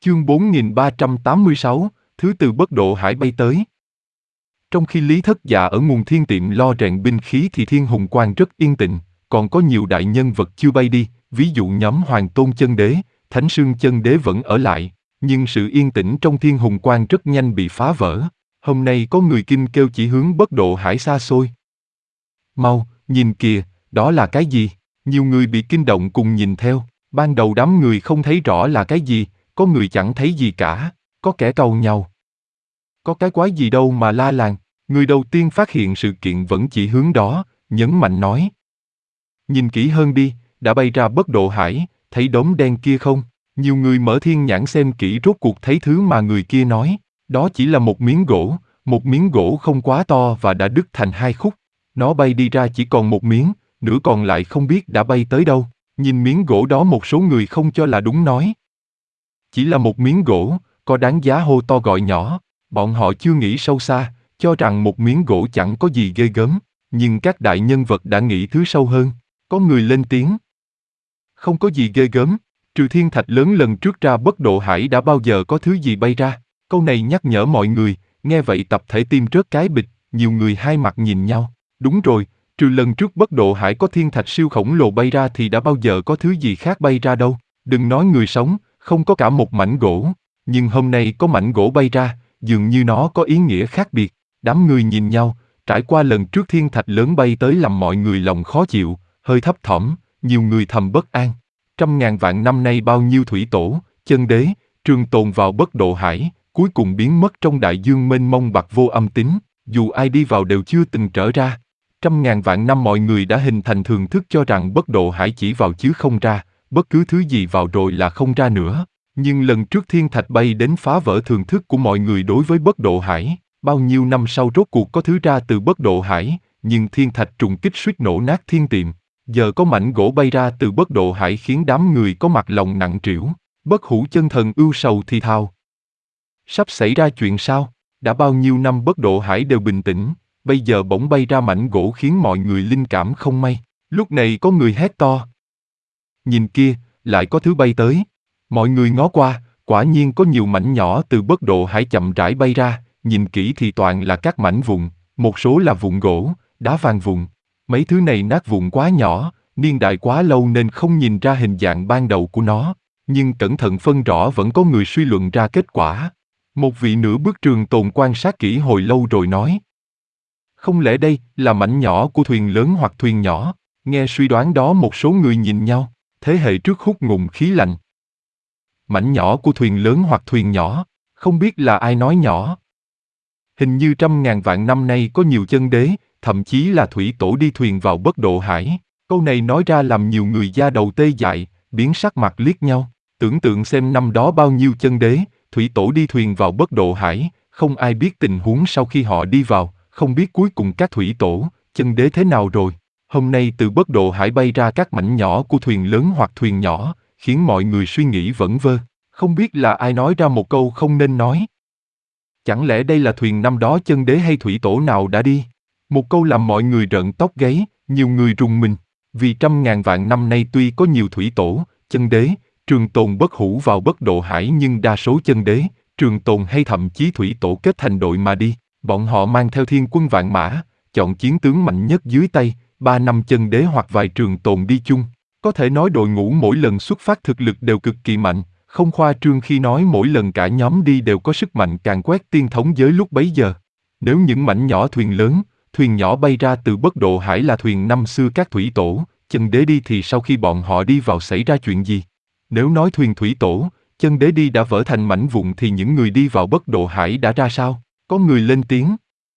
Chương 4386, thứ từ bất độ hải bay tới. Trong khi Lý Thất Dạ ở nguồn thiên tiệm lo rèn binh khí thì Thiên Hùng Quan rất yên tĩnh, còn có nhiều đại nhân vật chưa bay đi, ví dụ nhóm Hoàng Tôn Chân Đế, Thánh Sương Chân Đế vẫn ở lại, nhưng sự yên tĩnh trong Thiên Hùng Quan rất nhanh bị phá vỡ. Hôm nay có người kinh kêu chỉ hướng bất độ hải xa xôi. Mau, nhìn kìa, đó là cái gì? Nhiều người bị kinh động cùng nhìn theo, ban đầu đám người không thấy rõ là cái gì, có người chẳng thấy gì cả, có kẻ cầu nhau. Có cái quái gì đâu mà la làng, người đầu tiên phát hiện sự kiện vẫn chỉ hướng đó, nhấn mạnh nói. Nhìn kỹ hơn đi, đã bay ra bất độ hải, thấy đốm đen kia không? Nhiều người mở thiên nhãn xem kỹ rốt cuộc thấy thứ mà người kia nói, đó chỉ là một miếng gỗ không quá to và đã đứt thành hai khúc. Nó bay đi ra chỉ còn một miếng, nửa còn lại không biết đã bay tới đâu. Nhìn miếng gỗ đó một số người không cho là đúng nói. Chỉ là một miếng gỗ, có đáng giá hô to gọi nhỏ. Bọn họ chưa nghĩ sâu xa, cho rằng một miếng gỗ chẳng có gì ghê gớm. Nhưng các đại nhân vật đã nghĩ thứ sâu hơn. Có người lên tiếng. Không có gì ghê gớm, trừ thiên thạch lớn lần trước ra bất độ hải đã bao giờ có thứ gì bay ra. Câu này nhắc nhở mọi người, nghe vậy tập thể tim rớt cái bịch, nhiều người hai mặt nhìn nhau. Đúng rồi, trừ lần trước bất độ hải có thiên thạch siêu khổng lồ bay ra thì đã bao giờ có thứ gì khác bay ra đâu. Đừng nói người sống, không có cả một mảnh gỗ. Nhưng hôm nay có mảnh gỗ bay ra, dường như nó có ý nghĩa khác biệt. Đám người nhìn nhau, trải qua lần trước thiên thạch lớn bay tới làm mọi người lòng khó chịu, hơi thấp thỏm, nhiều người thầm bất an. 100.000 vạn năm nay bao nhiêu thủy tổ, chân đế, trường tồn vào bất độ hải, cuối cùng biến mất trong đại dương mênh mông bạc vô âm tín, dù ai đi vào đều chưa từng trở ra. 100.000 vạn năm mọi người đã hình thành thường thức cho rằng bất độ hải chỉ vào chứ không ra, bất cứ thứ gì vào rồi là không ra nữa. Nhưng lần trước thiên thạch bay đến phá vỡ thường thức của mọi người đối với bất độ hải, bao nhiêu năm sau rốt cuộc có thứ ra từ bất độ hải, nhưng thiên thạch trùng kích suýt nổ nát thiên tiệm. Giờ có mảnh gỗ bay ra từ bất độ hải khiến đám người có mặt lòng nặng trĩu. Bất Hủ Chân Thần ưu sầu thì thào. Sắp xảy ra chuyện sao? Đã bao nhiêu năm bất độ hải đều bình tĩnh, bây giờ bỗng bay ra mảnh gỗ khiến mọi người linh cảm không may. Lúc này có người hét to. Nhìn kia, lại có thứ bay tới. Mọi người ngó qua, quả nhiên có nhiều mảnh nhỏ từ bất độ hải chậm rãi bay ra, nhìn kỹ thì toàn là các mảnh vụn, một số là vụn gỗ, đá vàng vụn. Mấy thứ này nát vụn quá nhỏ, niên đại quá lâu nên không nhìn ra hình dạng ban đầu của nó, nhưng cẩn thận phân rõ vẫn có người suy luận ra kết quả. Một vị nửa bước trường tồn quan sát kỹ hồi lâu rồi nói. Không lẽ đây là mảnh nhỏ của thuyền lớn hoặc thuyền nhỏ? Nghe suy đoán đó một số người nhìn nhau, thế hệ trước hút ngụm khí lạnh. Mảnh nhỏ của thuyền lớn hoặc thuyền nhỏ, không biết là ai nói nhỏ. Hình như 100.000 vạn năm nay có nhiều chân đế, thậm chí là thủy tổ đi thuyền vào bất độ hải. Câu này nói ra làm nhiều người da đầu tê dại, biến sắc mặt liếc nhau. Tưởng tượng xem năm đó bao nhiêu chân đế, thủy tổ đi thuyền vào bất độ hải, không ai biết tình huống sau khi họ đi vào, không biết cuối cùng các thủy tổ, chân đế thế nào rồi. Hôm nay từ bất độ hải bay ra các mảnh nhỏ của thuyền lớn hoặc thuyền nhỏ, khiến mọi người suy nghĩ vẩn vơ. Không biết là ai nói ra một câu không nên nói. Chẳng lẽ đây là thuyền năm đó chân đế hay thủy tổ nào đã đi? Một câu làm mọi người rợn tóc gáy, nhiều người rùng mình. Vì 100.000 vạn năm nay tuy có nhiều thủy tổ, chân đế, trường tồn bất hủ vào bất độ hải nhưng đa số chân đế, trường tồn hay thậm chí thủy tổ kết thành đội mà đi. Bọn họ mang theo thiên quân vạn mã, chọn chiến tướng mạnh nhất dưới tay, 3 năm chân đế hoặc vài trường tồn đi chung. Có thể nói đội ngũ mỗi lần xuất phát thực lực đều cực kỳ mạnh, không khoa trương khi nói mỗi lần cả nhóm đi đều có sức mạnh càn quét tiên thống giới lúc bấy giờ. Nếu những mảnh nhỏ thuyền lớn, thuyền nhỏ bay ra từ bất độ hải là thuyền năm xưa các thủy tổ, chân đế đi thì sau khi bọn họ đi vào xảy ra chuyện gì? Nếu nói thuyền thủy tổ, chân đế đi đã vỡ thành mảnh vụn thì những người đi vào bất độ hải đã ra sao? Có người lên tiếng.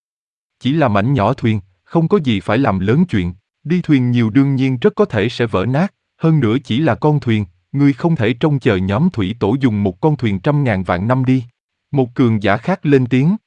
Chỉ là mảnh nhỏ thuyền, không có gì phải làm lớn chuyện. Đi thuyền nhiều đương nhiên rất có thể sẽ vỡ nát, hơn nữa chỉ là con thuyền, ngươi không thể trông chờ nhóm thủy tổ dùng một con thuyền 100.000 vạn năm đi. Một cường giả khác lên tiếng.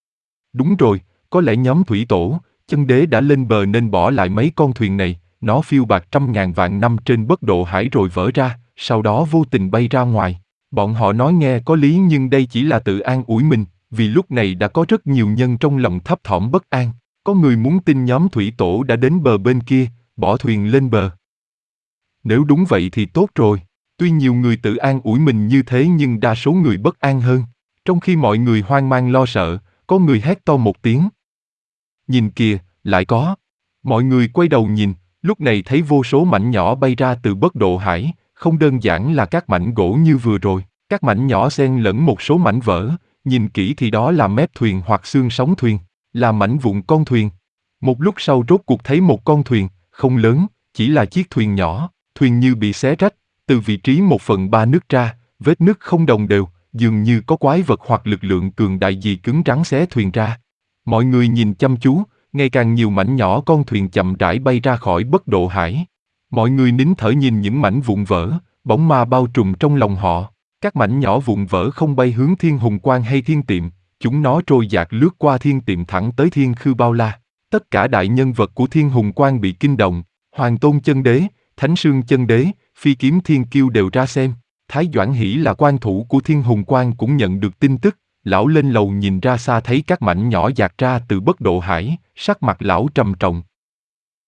Đúng rồi, có lẽ nhóm thủy tổ, chân đế đã lên bờ nên bỏ lại mấy con thuyền này, nó phiêu bạt 100.000 vạn năm trên bất độ hải rồi vỡ ra, sau đó vô tình bay ra ngoài. Bọn họ nói nghe có lý nhưng đây chỉ là tự an ủi mình, vì lúc này đã có rất nhiều nhân trong lòng thấp thỏm bất an. Có người muốn tin nhóm thủy tổ đã đến bờ bên kia, bỏ thuyền lên bờ. Nếu đúng vậy thì tốt rồi. Tuy nhiều người tự an ủi mình như thế nhưng đa số người bất an hơn. Trong khi mọi người hoang mang lo sợ, có người hét to một tiếng. Nhìn kìa, lại có. Mọi người quay đầu nhìn, lúc này thấy vô số mảnh nhỏ bay ra từ Bất Độ Hải, không đơn giản là các mảnh gỗ như vừa rồi. Các mảnh nhỏ xen lẫn một số mảnh vỡ, nhìn kỹ thì đó là mép thuyền hoặc xương sống thuyền, là mảnh vụn con thuyền. Một lúc sau rốt cuộc thấy một con thuyền, không lớn, chỉ là chiếc thuyền nhỏ, thuyền như bị xé rách, từ vị trí 1/3 nứt ra, vết nứt không đồng đều, dường như có quái vật hoặc lực lượng cường đại gì cứng rắn xé thuyền ra. Mọi người nhìn chăm chú, ngày càng nhiều mảnh nhỏ con thuyền chậm rãi bay ra khỏi Bất Độ Hải. Mọi người nín thở nhìn những mảnh vụn vỡ, bóng ma bao trùm trong lòng họ. Các mảnh nhỏ vụn vỡ không bay hướng Thiên Hùng Quan hay Thiên Tiệm, chúng nó trôi dạt lướt qua Thiên Tiệm thẳng tới Thiên Khư Bao La. Tất cả đại nhân vật của Thiên Hùng Quan bị kinh động, Hoàng Tôn Chân Đế, Thánh Sương Chân Đế, Phi Kiếm Thiên Kiêu đều ra xem. Thái Doãn Hỷ là quan thủ của Thiên Hùng Quan cũng nhận được tin tức, lão lên lầu nhìn ra xa thấy các mảnh nhỏ dạt ra từ Bất Độ Hải, sắc mặt lão trầm trọng.